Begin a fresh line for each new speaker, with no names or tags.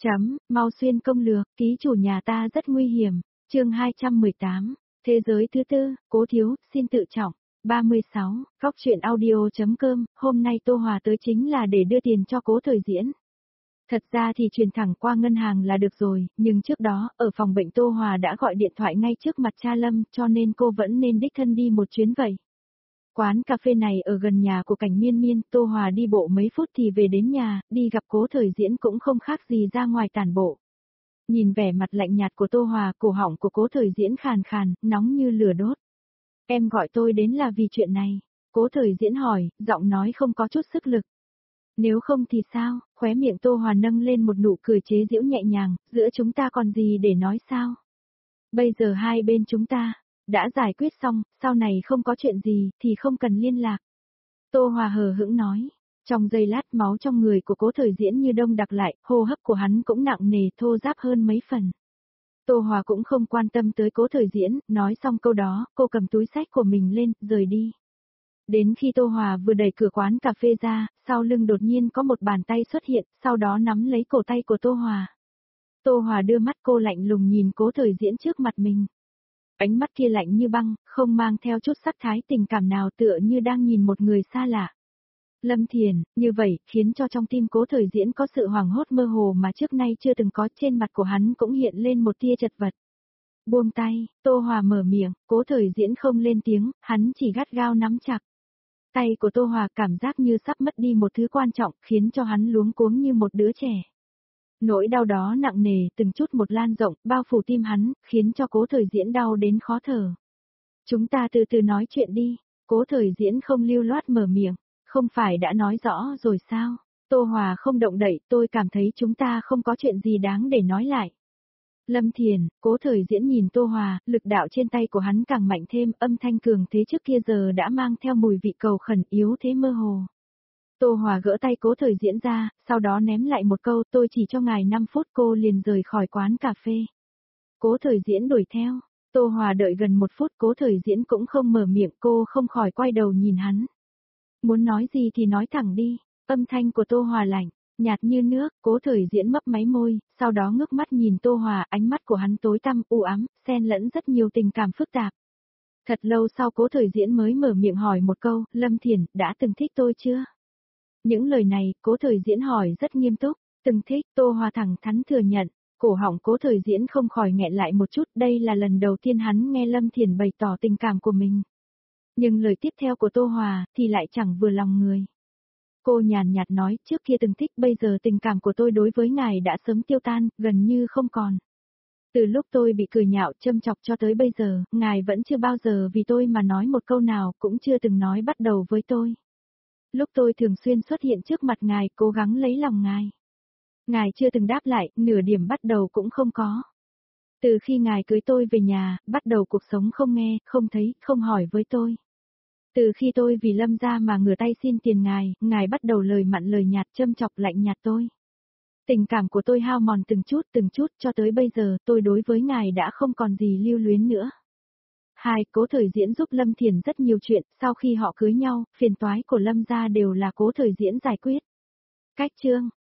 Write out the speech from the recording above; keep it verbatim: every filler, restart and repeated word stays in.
Chấm, mau xuyên công lược, ký chủ nhà ta rất nguy hiểm. Chương hai trăm mười tám, thế giới thứ tư, Cố Thiếu, xin tự trọng. ba mươi sáu, góc truyện audio.com, hôm nay Tô Hòa tới chính là để đưa tiền cho Cố Thời Diễn. Thật ra thì truyền thẳng qua ngân hàng là được rồi, nhưng trước đó, ở phòng bệnh Tô Hòa đã gọi điện thoại ngay trước mặt cha Lâm, cho nên cô vẫn nên đích thân đi một chuyến vậy. Quán cà phê này ở gần nhà của Cảnh Miên Miên, Tô Hòa đi bộ mấy phút thì về đến nhà, đi gặp Cố Thời Diễn cũng không khác gì ra ngoài tản bộ. Nhìn vẻ mặt lạnh nhạt của Tô Hòa, cổ họng của Cố Thời Diễn khàn khàn, nóng như lửa đốt. Em gọi tôi đến là vì chuyện này. Cố Thời Diễn hỏi, giọng nói không có chút sức lực. Nếu không thì sao? Khóe miệng Tô Hòa nâng lên một nụ cười chế giễu nhẹ nhàng, giữa chúng ta còn gì để nói sao? Bây giờ hai bên chúng ta đã giải quyết xong, sau này không có chuyện gì thì không cần liên lạc. Tô Hòa hờ hững nói. Trong giây lát máu trong người của Cố Thời Diễn như đông đặc lại, hô hấp của hắn cũng nặng nề thô ráp hơn mấy phần. Tô Hòa cũng không quan tâm tới Cố Thời Diễn, nói xong câu đó, cô cầm túi xách của mình lên, rời đi. Đến khi Tô Hòa vừa đẩy cửa quán cà phê ra, sau lưng đột nhiên có một bàn tay xuất hiện, sau đó nắm lấy cổ tay của Tô Hòa. Tô Hòa đưa mắt cô lạnh lùng nhìn Cố Thời Diễn trước mặt mình. Ánh mắt kia lạnh như băng, không mang theo chút sắc thái tình cảm nào, tựa như đang nhìn một người xa lạ. Lâm Thiền, như vậy, khiến cho trong tim Cố Thời Diễn có sự hoảng hốt mơ hồ mà trước nay chưa từng có, trên mặt của hắn cũng hiện lên một tia chật vật. Buông tay, Tô Hòa mở miệng, Cố Thời Diễn không lên tiếng, hắn chỉ gắt gao nắm chặt. Tay của Tô Hòa cảm giác như sắp mất đi một thứ quan trọng, khiến cho hắn luống cuống như một đứa trẻ. Nỗi đau đó nặng nề, từng chút một lan rộng, bao phủ tim hắn, khiến cho Cố Thời Diễn đau đến khó thở. Chúng ta từ từ nói chuyện đi. Cố Thời Diễn không lưu loát mở miệng. Không phải đã nói rõ rồi sao? Tô Hòa không động đậy, tôi cảm thấy chúng ta không có chuyện gì đáng để nói lại. Lâm Thiền, Cố Thời Diễn nhìn Tô Hòa, lực đạo trên tay của hắn càng mạnh thêm, âm thanh cường thế trước kia giờ đã mang theo mùi vị cầu khẩn yếu thế mơ hồ. Tô Hòa gỡ tay Cố Thời Diễn ra, sau đó ném lại một câu, tôi chỉ cho ngài năm phút, cô liền rời khỏi quán cà phê. Cố Thời Diễn đuổi theo, Tô Hòa đợi gần một phút, Cố Thời Diễn cũng không mở miệng, cô không khỏi quay đầu nhìn hắn. Muốn nói gì thì nói thẳng đi, âm thanh của Tô Hòa lạnh, nhạt như nước. Cố Thời Diễn mấp máy môi, sau đó ngước mắt nhìn Tô Hòa, ánh mắt của hắn tối tăm, u ám, xen lẫn rất nhiều tình cảm phức tạp. Thật lâu sau Cố Thời Diễn mới mở miệng hỏi một câu, Lâm Thiền, đã từng thích tôi chưa? Những lời này, Cố Thời Diễn hỏi rất nghiêm túc, từng thích. Tô Hòa thẳng thắn thừa nhận. Cổ họng Cố Thời Diễn không khỏi nghẹn lại một chút, đây là lần đầu tiên hắn nghe Lâm Thiền bày tỏ tình cảm của mình. Nhưng lời tiếp theo của Tô Hòa thì lại chẳng vừa lòng người. Cô nhàn nhạt nói, trước kia từng thích, bây giờ tình cảm của tôi đối với ngài đã sớm tiêu tan, gần như không còn. Từ lúc tôi bị cười nhạo châm chọc cho tới bây giờ, ngài vẫn chưa bao giờ vì tôi mà nói một câu nào, cũng chưa từng nói bắt đầu với tôi. Lúc tôi thường xuyên xuất hiện trước mặt ngài, cố gắng lấy lòng ngài. Ngài chưa từng đáp lại, nửa điểm bắt đầu cũng không có. Từ khi ngài cưới tôi về nhà, bắt đầu cuộc sống không nghe, không thấy, không hỏi với tôi. Từ khi tôi vì Lâm gia mà ngửa tay xin tiền ngài, ngài bắt đầu lời mặn lời nhạt châm chọc lạnh nhạt tôi. Tình cảm của tôi hao mòn từng chút từng chút cho tới bây giờ, tôi đối với ngài đã không còn gì lưu luyến nữa. Hai, Cố Thời Diễn giúp Lâm Thiền rất nhiều chuyện, sau khi họ cưới nhau, phiền toái của Lâm gia đều là Cố Thời Diễn giải quyết. Cách chương